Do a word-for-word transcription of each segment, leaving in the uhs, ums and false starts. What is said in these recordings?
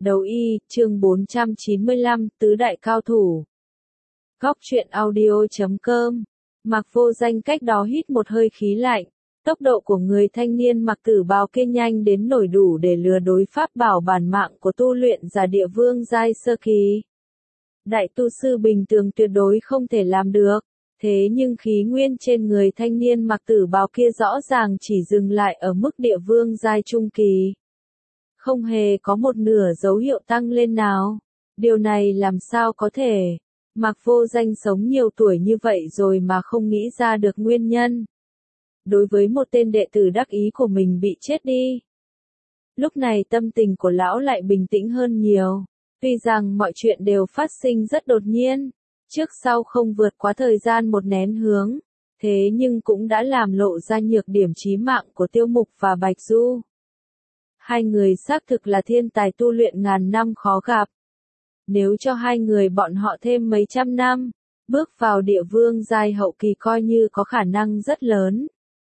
Đấu y, chương bốn trăm chín mươi lăm, tứ đại cao thủ. Góc truyện audio chấm com. Mạc Vô Danh cách đó hít một hơi khí lạnh. Tốc độ của người thanh niên mặc tử bào kia nhanh đến nổi đủ để lừa đối pháp bảo bản mạng của tu luyện giả địa vương giai sơ kỳ. Đại tu sư bình thường tuyệt đối không thể làm được. Thế nhưng khí nguyên trên người thanh niên mặc tử bào kia rõ ràng chỉ dừng lại ở mức địa vương giai trung kỳ. Không hề có một nửa dấu hiệu tăng lên nào. Điều này làm sao có thể? Mạc Vô Danh sống nhiều tuổi như vậy rồi mà không nghĩ ra được nguyên nhân. Đối với một tên đệ tử đắc ý của mình bị chết đi. Lúc này tâm tình của lão lại bình tĩnh hơn nhiều. Tuy rằng mọi chuyện đều phát sinh rất đột nhiên. Trước sau không vượt quá thời gian một nén hương. Thế nhưng cũng đã làm lộ ra nhược điểm chí mạng của Tiêu Mục và Bạch Du. Hai người xác thực là thiên tài tu luyện ngàn năm khó gặp. Nếu cho hai người bọn họ thêm mấy trăm năm, bước vào địa vương giai hậu kỳ coi như có khả năng rất lớn.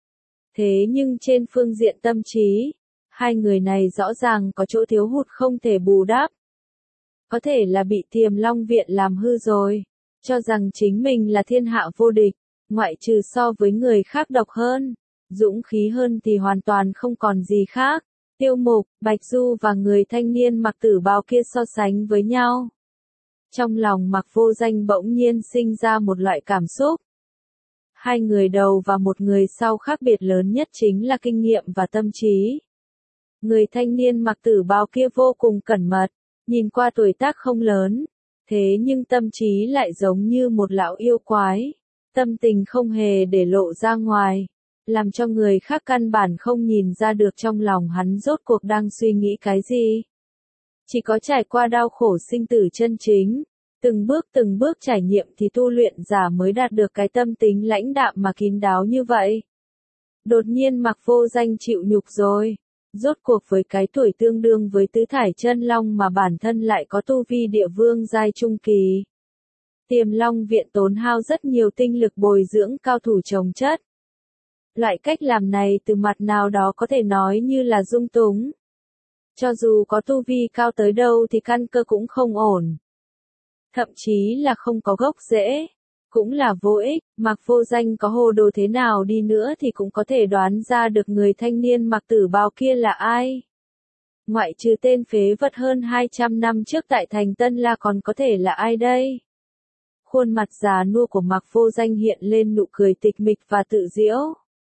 Thế nhưng trên phương diện tâm trí, hai người này rõ ràng có chỗ thiếu hụt không thể bù đắp. Có thể là bị Tiềm Long Viện làm hư rồi, cho rằng chính mình là thiên hạ vô địch, ngoại trừ so với người khác độc hơn, dũng khí hơn thì hoàn toàn không còn gì khác. Tiêu Mục, Bạch Du và người thanh niên mặc tử bào kia so sánh với nhau. Trong lòng Mạc Vô Danh bỗng nhiên sinh ra một loại cảm xúc. Hai người đầu và một người sau khác biệt lớn nhất chính là kinh nghiệm và tâm trí. Người thanh niên mặc tử bào kia vô cùng cẩn mật, nhìn qua tuổi tác không lớn, thế nhưng tâm trí lại giống như một lão yêu quái, tâm tình không hề để lộ ra ngoài. Làm cho người khác căn bản không nhìn ra được trong lòng hắn rốt cuộc đang suy nghĩ cái gì. Chỉ có trải qua đau khổ sinh tử chân chính, từng bước từng bước trải nghiệm thì tu luyện giả mới đạt được cái tâm tính lãnh đạm mà kín đáo như vậy. Đột nhiên Mạc Vô Danh chịu nhục rồi, rốt cuộc với cái tuổi tương đương với tứ thải chân long mà bản thân lại có tu vi địa vương giai trung kỳ. Tiềm Long Viện tốn hao rất nhiều tinh lực bồi dưỡng cao thủ chồng chất. Loại cách làm này từ mặt nào đó có thể nói như là dung túng. Cho dù có tu vi cao tới đâu thì căn cơ cũng không ổn. Thậm chí là không có gốc rễ. Cũng là vô ích, Mạc Vô Danh có hồ đồ thế nào đi nữa thì cũng có thể đoán ra được người thanh niên mặc tử bào kia là ai. Ngoại trừ tên phế vật hơn hai trăm năm trước tại thành Tân La còn có thể là ai đây? Khuôn mặt già nua của Mạc Vô Danh hiện lên nụ cười tịch mịch và tự giễu.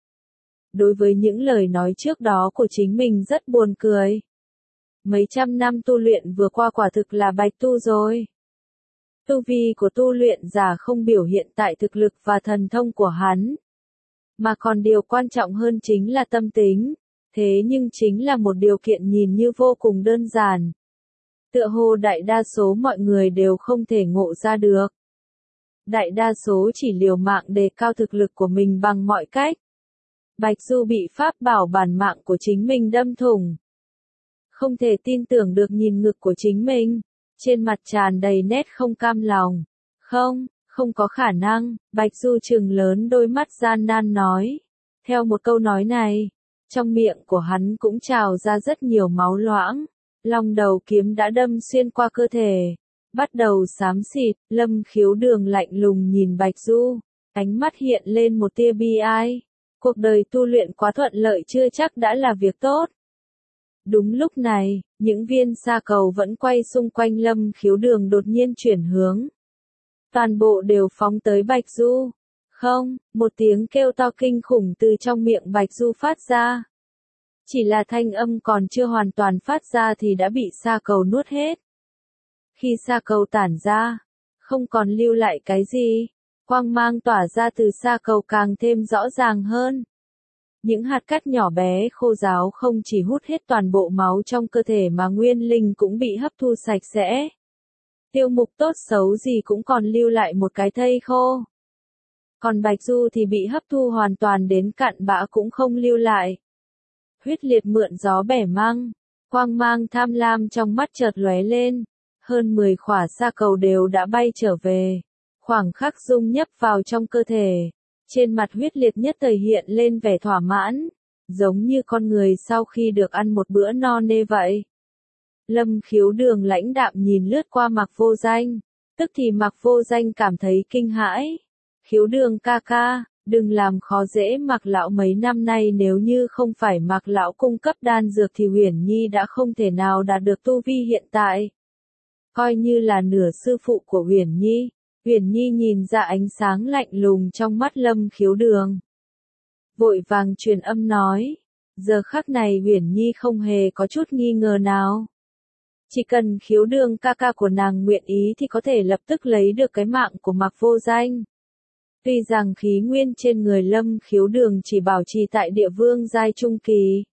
Đối với những lời nói trước đó của chính mình rất buồn cười. Mấy trăm năm tu luyện vừa qua quả thực là bạch tu rồi. Tu vi của tu luyện giả không biểu hiện tại thực lực và thần thông của hắn. Mà còn điều quan trọng hơn chính là tâm tính. Thế nhưng chính là một điều kiện nhìn như vô cùng đơn giản. Tựa hồ đại đa số mọi người đều không thể ngộ ra được. Đại đa số chỉ liều mạng đề cao thực lực của mình bằng mọi cách. Bạch Du bị pháp bảo bản mạng của chính mình đâm thủng. Không thể tin tưởng được nhìn ngực của chính mình. Trên mặt tràn đầy nét không cam lòng. Không, không có khả năng, Bạch Du trừng lớn đôi mắt gian nan nói. Theo một câu nói này, trong miệng của hắn cũng trào ra rất nhiều máu loãng. Long đầu kiếm đã đâm xuyên qua cơ thể. Bắt đầu xám xịt, Lâm Khiếu Đường lạnh lùng nhìn Bạch Du. Ánh mắt hiện lên một tia bi ai. Cuộc đời tu luyện quá thuận lợi chưa chắc đã là việc tốt. Đúng lúc này, những viên sa cầu vẫn quay xung quanh Lâm Khiếu Đường đột nhiên chuyển hướng. Toàn bộ đều phóng tới Bạch Du. Không, một tiếng kêu to kinh khủng từ trong miệng Bạch Du phát ra. Chỉ là thanh âm còn chưa hoàn toàn phát ra thì đã bị sa cầu nuốt hết. Khi sa cầu tản ra, không còn lưu lại cái gì. Quang mang tỏa ra từ sa cầu càng thêm rõ ràng hơn. Những hạt cát nhỏ bé khô ráo không chỉ hút hết toàn bộ máu trong cơ thể mà nguyên linh cũng bị hấp thu sạch sẽ. Tiêu Mục tốt xấu gì cũng còn lưu lại một cái thây khô. Còn Bạch Du thì bị hấp thu hoàn toàn đến cặn bã cũng không lưu lại. Huyết liệt mượn gió bẻ măng, quang mang tham lam trong mắt chợt lóe lên. Hơn mười khỏa sa cầu đều đã bay trở về. Khoảng khắc dung nhấp vào trong cơ thể. Trên mặt huyết liệt nhất thời hiện lên vẻ thỏa mãn. Giống như con người sau khi được ăn một bữa no nê vậy. Lâm Khiếu Đường lãnh đạm nhìn lướt qua Mạc Vô Danh, tức thì Mạc Vô Danh cảm thấy kinh hãi. Khiếu Đường ca ca, đừng làm khó dễ Mạc lão, mấy năm nay nếu như không phải Mạc lão cung cấp đan dược thì Uyển Nhi đã không thể nào đạt được tu vi hiện tại. Coi như là nửa sư phụ của Uyển Nhi. Uyển Nhi nhìn ra ánh sáng lạnh lùng trong mắt Lâm Khiếu Đường, vội vàng truyền âm nói, giờ khắc này Uyển Nhi không hề có chút nghi ngờ nào. Chỉ cần Khiếu Đường ca ca của nàng nguyện ý thì có thể lập tức lấy được cái mạng của Mạc Vô Danh. Tuy rằng khí nguyên trên người Lâm Khiếu Đường chỉ bảo trì tại địa vương giai trung kỳ,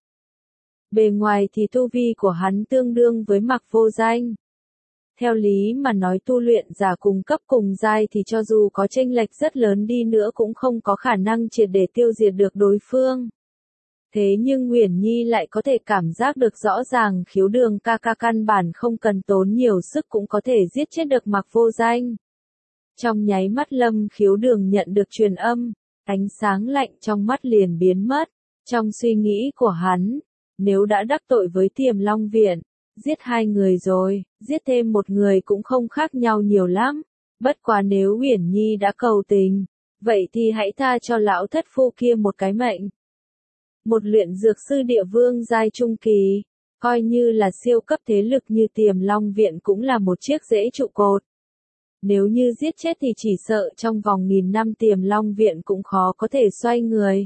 bề ngoài thì tu vi của hắn tương đương với Mạc Vô Danh. Theo lý mà nói tu luyện giả cùng cấp cùng giai thì cho dù có chênh lệch rất lớn đi nữa cũng không có khả năng triệt để tiêu diệt được đối phương. Thế nhưng Uyển Nhi lại có thể cảm giác được rõ ràng Khiếu Đường ca ca căn bản không cần tốn nhiều sức cũng có thể giết chết được Mạc Vô Danh. Trong nháy mắt Lâm Khiếu Đường nhận được truyền âm, ánh sáng lạnh trong mắt liền biến mất. Trong suy nghĩ của hắn, nếu đã đắc tội với Tiềm Long Viện, giết hai người rồi, giết thêm một người cũng không khác nhau nhiều lắm. Bất quá nếu Uyển Nhi đã cầu tình, vậy thì hãy tha cho lão thất phu kia một cái mệnh. Một luyện dược sư địa vương giai trung kỳ, coi như là siêu cấp thế lực như Tiềm Long Viện cũng là một chiếc rễ trụ cột. Nếu như giết chết thì chỉ sợ trong vòng nghìn năm Tiềm Long Viện cũng khó có thể xoay người.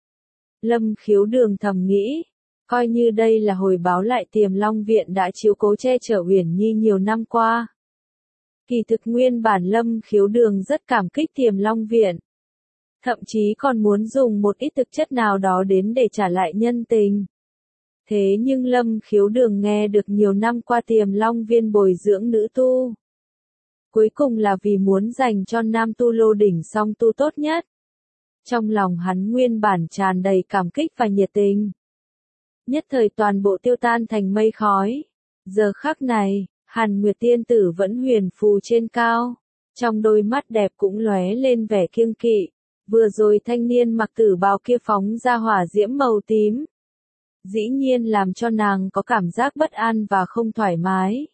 Lâm Khiếu Đường thầm nghĩ, coi như đây là hồi báo lại Tiềm Long Viện đã chiếu cố che chở Uyển Nhi nhiều năm qua. Kỳ thực nguyên bản Lâm Khiếu Đường rất cảm kích Tiềm Long Viện. Thậm chí còn muốn dùng một ít thực chất nào đó đến để trả lại nhân tình. Thế nhưng Lâm Khiếu Đường nghe được nhiều năm qua Tiềm Long Viên bồi dưỡng nữ tu. Cuối cùng là vì muốn dành cho nam tu lô đỉnh song tu tốt nhất. Trong lòng hắn nguyên bản tràn đầy cảm kích và nhiệt tình. Nhất thời toàn bộ tiêu tan thành mây khói. Giờ khắc này, Hàn Nguyệt Tiên Tử vẫn huyền phù trên cao. Trong đôi mắt đẹp cũng lóe lên vẻ kiêng kỵ. Vừa rồi thanh niên mặc tử bào kia phóng ra hỏa diễm màu tím. Dĩ nhiên làm cho nàng có cảm giác bất an và không thoải mái.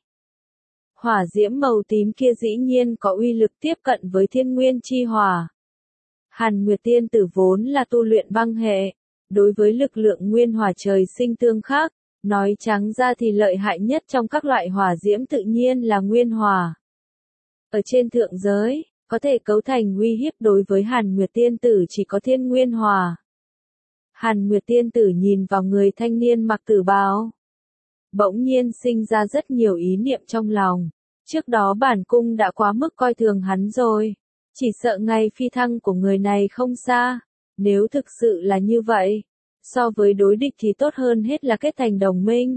Hỏa diễm màu tím kia dĩ nhiên có uy lực tiếp cận với thiên nguyên chi hỏa. Hàn Nguyệt Tiên Tử vốn là tu luyện băng hệ, đối với lực lượng nguyên hỏa trời sinh tương khắc, nói trắng ra thì lợi hại nhất trong các loại hỏa diễm tự nhiên là nguyên hỏa. Ở trên thượng giới, có thể cấu thành uy hiếp đối với Hàn Nguyệt Tiên Tử chỉ có thiên nguyên hỏa. Hàn Nguyệt Tiên Tử nhìn vào người thanh niên mặc tử bào, bỗng nhiên sinh ra rất nhiều ý niệm trong lòng. Trước đó bản cung đã quá mức coi thường hắn rồi. Chỉ sợ ngày phi thăng của người này không xa. Nếu thực sự là như vậy, so với đối địch thì tốt hơn hết là kết thành đồng minh.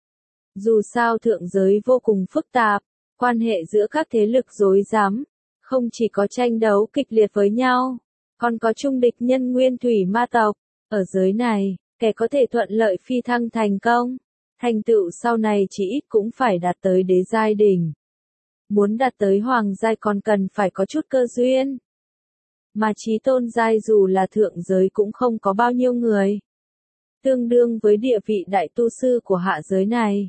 Dù sao thượng giới vô cùng phức tạp, quan hệ giữa các thế lực rối rắm, không chỉ có tranh đấu kịch liệt với nhau, còn có chung địch nhân nguyên thủy ma tộc. Ở giới này, kẻ có thể thuận lợi phi thăng thành công, thành tựu sau này chỉ ít cũng phải đạt tới đế giai đỉnh. Muốn đạt tới hoàng giai còn cần phải có chút cơ duyên. Mà chí tôn giai dù là thượng giới cũng không có bao nhiêu người. Tương đương với địa vị đại tu sư của hạ giới này.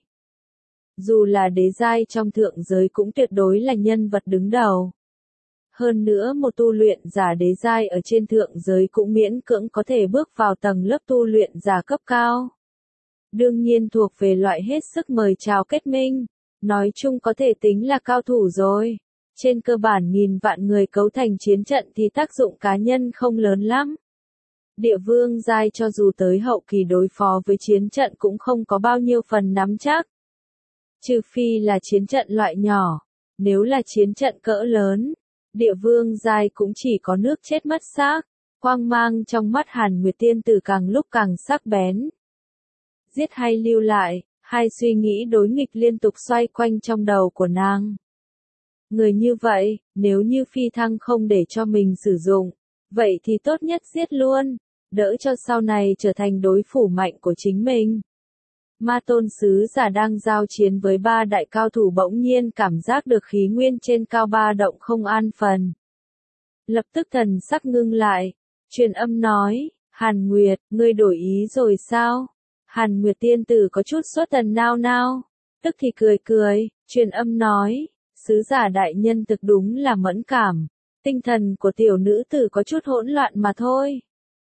Dù là đế giai trong thượng giới cũng tuyệt đối là nhân vật đứng đầu. Hơn nữa một tu luyện giả đế giai ở trên thượng giới cũng miễn cưỡng có thể bước vào tầng lớp tu luyện giả cấp cao. Đương nhiên thuộc về loại hết sức mời chào kết minh. Nói chung có thể tính là cao thủ rồi. Trên cơ bản nghìn vạn người cấu thành chiến trận thì tác dụng cá nhân không lớn lắm. Địa vương giai cho dù tới hậu kỳ đối phó với chiến trận cũng không có bao nhiêu phần nắm chắc. Trừ phi là chiến trận loại nhỏ. Nếu là chiến trận cỡ lớn, địa vương giai cũng chỉ có nước chết mất xác. Quang mang trong mắt Hàn Nguyệt Tiên Tử càng lúc càng sắc bén. Giết hay lưu lại? Hai suy nghĩ đối nghịch liên tục xoay quanh trong đầu của nàng. Người như vậy, nếu như phi thăng không để cho mình sử dụng, vậy thì tốt nhất giết luôn, đỡ cho sau này trở thành đối thủ mạnh của chính mình. Ma tôn sứ giả đang giao chiến với ba đại cao thủ bỗng nhiên cảm giác được khí nguyên trên cao ba động không an phần. Lập tức thần sắc ngưng lại, truyền âm nói, Hàn Nguyệt, ngươi đổi ý rồi sao? Hàn Nguyệt Tiên Tử có chút sốt thần nao nao, Tức thì cười cười, truyền âm nói, sứ giả đại nhân thực đúng là mẫn cảm, tinh thần của tiểu nữ tử có chút hỗn loạn mà thôi.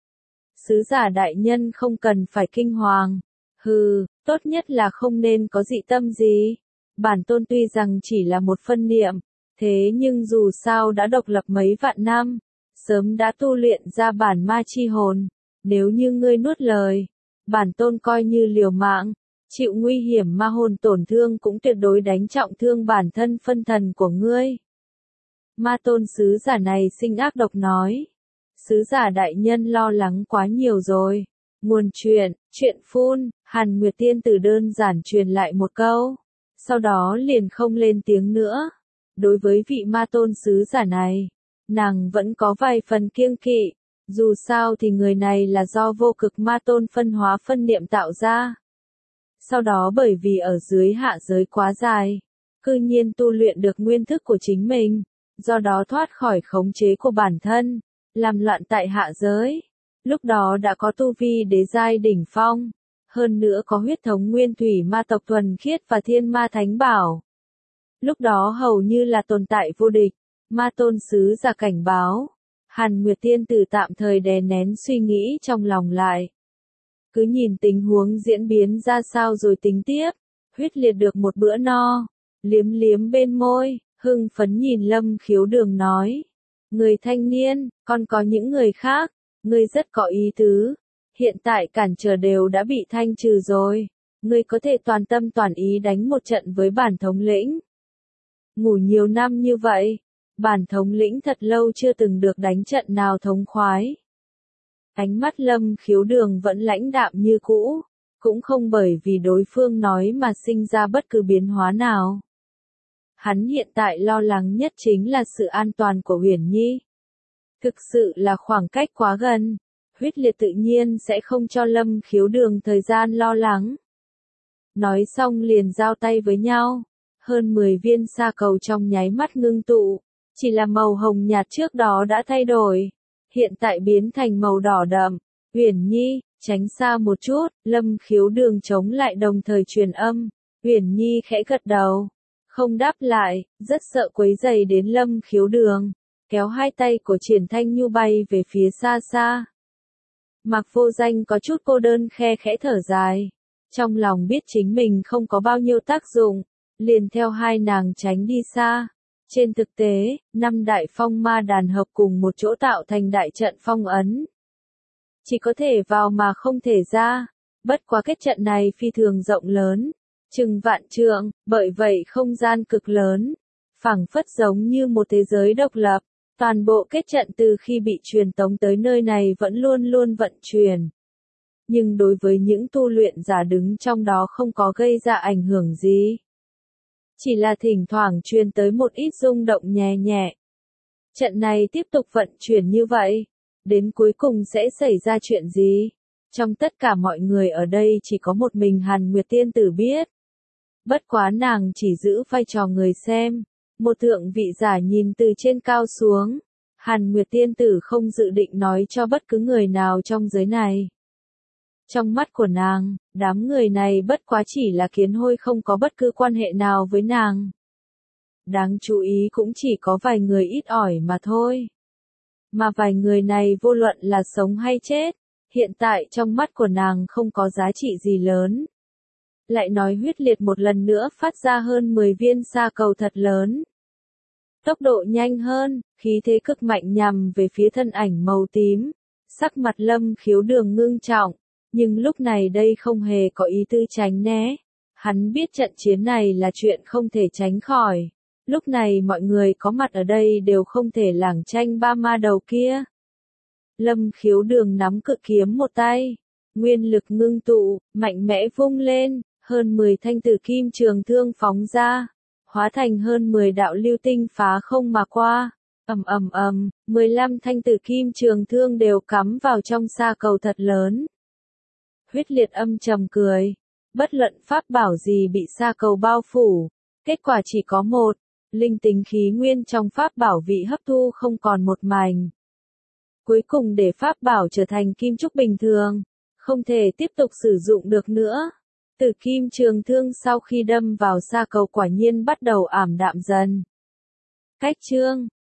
Sứ giả đại nhân không cần phải kinh hoàng, hừ, tốt nhất là không nên có dị tâm gì. Bản tôn tuy rằng chỉ là một phân niệm, thế nhưng dù sao đã độc lập mấy vạn năm, sớm đã tu luyện ra bản ma chi hồn, nếu như ngươi nuốt lời, bản tôn coi như liều mạng, chịu nguy hiểm ma hồn tổn thương cũng tuyệt đối đánh trọng thương bản thân phân thần của ngươi. Ma tôn sứ giả này sinh ác độc nói, sứ giả đại nhân lo lắng quá nhiều rồi. Nguồn chuyện, chuyện phun, Hàn Nguyệt Tiên Tử đơn giản truyền lại một câu, sau đó liền không lên tiếng nữa. Đối với vị ma tôn sứ giả này, nàng vẫn có vài phần kiêng kỵ, dù sao thì người này là do vô cực ma tôn phân hóa phân niệm tạo ra. Sau đó bởi vì ở dưới hạ giới quá dài, cư nhiên tu luyện được nguyên thức của chính mình, do đó thoát khỏi khống chế của bản thân, làm loạn tại hạ giới. Lúc đó đã có tu vi đế giai đỉnh phong, hơn nữa có huyết thống nguyên thủy ma tộc thuần khiết và thiên ma thánh bảo. Lúc đó hầu như là tồn tại vô địch, ma tôn sứ giả cảnh báo. Hàn Nguyệt Tiên Tử tạm thời đè nén suy nghĩ trong lòng lại. Cứ nhìn tình huống diễn biến ra sao rồi tính tiếp, huyết liệt được một bữa no, liếm liếm bên môi, hưng phấn nhìn Lâm Khiếu Đường nói. Người thanh niên, còn có những người khác, ngươi rất có ý tứ, hiện tại cản trở đều đã bị thanh trừ rồi, ngươi có thể toàn tâm toàn ý đánh một trận với bản thống lĩnh. Ngủ nhiều năm như vậy, bản thống lĩnh thật lâu chưa từng được đánh trận nào thống khoái. Ánh mắt Lâm Khiếu Đường vẫn lãnh đạm như cũ, cũng không bởi vì đối phương nói mà sinh ra bất cứ biến hóa nào. Hắn hiện tại lo lắng nhất chính là sự an toàn của Uyển Nhi. Thực sự là khoảng cách quá gần, huyết liệt tự nhiên sẽ không cho Lâm Khiếu Đường thời gian lo lắng. Nói xong liền giao tay với nhau, hơn mười viên sa cầu trong nháy mắt ngưng tụ, chỉ là màu hồng nhạt trước đó đã thay đổi, hiện tại biến thành màu đỏ đậm. Uyển Nhi, tránh xa một chút, Lâm Khiếu Đường chống lại đồng thời truyền âm. Uyển Nhi khẽ gật đầu, không đáp lại, rất sợ quấy rầy đến Lâm Khiếu Đường, kéo hai tay của Triển Thanh Nhu bay về phía xa xa. Mạc Vô Danh có chút cô đơn khe khẽ thở dài, trong lòng biết chính mình không có bao nhiêu tác dụng, liền theo hai nàng tránh đi xa. Trên thực tế, năm đại phong ma đàn hợp cùng một chỗ tạo thành đại trận phong ấn. Chỉ có thể vào mà không thể ra, bất quá kết trận này phi thường rộng lớn, chừng vạn trượng, bởi vậy không gian cực lớn, phảng phất giống như một thế giới độc lập. Toàn bộ kết trận từ khi bị truyền tống tới nơi này vẫn luôn luôn vận chuyển. Nhưng đối với những tu luyện giả đứng trong đó không có gây ra ảnh hưởng gì. Chỉ là thỉnh thoảng truyền tới một ít rung động nhẹ nhẹ. Trận này tiếp tục vận chuyển như vậy, đến cuối cùng sẽ xảy ra chuyện gì? Trong tất cả mọi người ở đây chỉ có một mình Hàn Nguyệt Tiên Tử biết. Bất quá nàng chỉ giữ vai trò người xem. Một thượng vị giả nhìn từ trên cao xuống, Hàn Nguyệt Tiên Tử không dự định nói cho bất cứ người nào trong giới này. Trong mắt của nàng, đám người này bất quá chỉ là kiến hôi không có bất cứ quan hệ nào với nàng. Đáng chú ý cũng chỉ có vài người ít ỏi mà thôi. Mà vài người này vô luận là sống hay chết, hiện tại trong mắt của nàng không có giá trị gì lớn. Lại nói huyết liệt một lần nữa phát ra hơn mười viên sa cầu thật lớn. Tốc độ nhanh hơn, khí thế cực mạnh nhằm về phía thân ảnh màu tím. Sắc mặt Lâm Khiếu Đường ngưng trọng, nhưng lúc này đây không hề có ý tư tránh né. Hắn biết trận chiến này là chuyện không thể tránh khỏi. Lúc này mọi người có mặt ở đây đều không thể lảng tranh ba ma đầu kia. Lâm Khiếu Đường nắm cự kiếm một tay, nguyên lực ngưng tụ, mạnh mẽ vung lên, hơn mười thanh tử kim trường thương phóng ra, hóa thành hơn mười đạo lưu tinh phá không mà qua. Ầm ầm ầm, mười lăm thanh tử kim trường thương đều cắm vào trong sa cầu thật lớn. Huyết liệt âm trầm cười, bất luận pháp bảo gì bị sa cầu bao phủ, kết quả chỉ có một, linh tính khí nguyên trong pháp bảo bị hấp thu không còn một mảnh. Cuối cùng để pháp bảo trở thành kim trúc bình thường, không thể tiếp tục sử dụng được nữa. Tử kim trường thương sau khi đâm vào sa cầu quả nhiên bắt đầu ảm đạm dần. Cách chương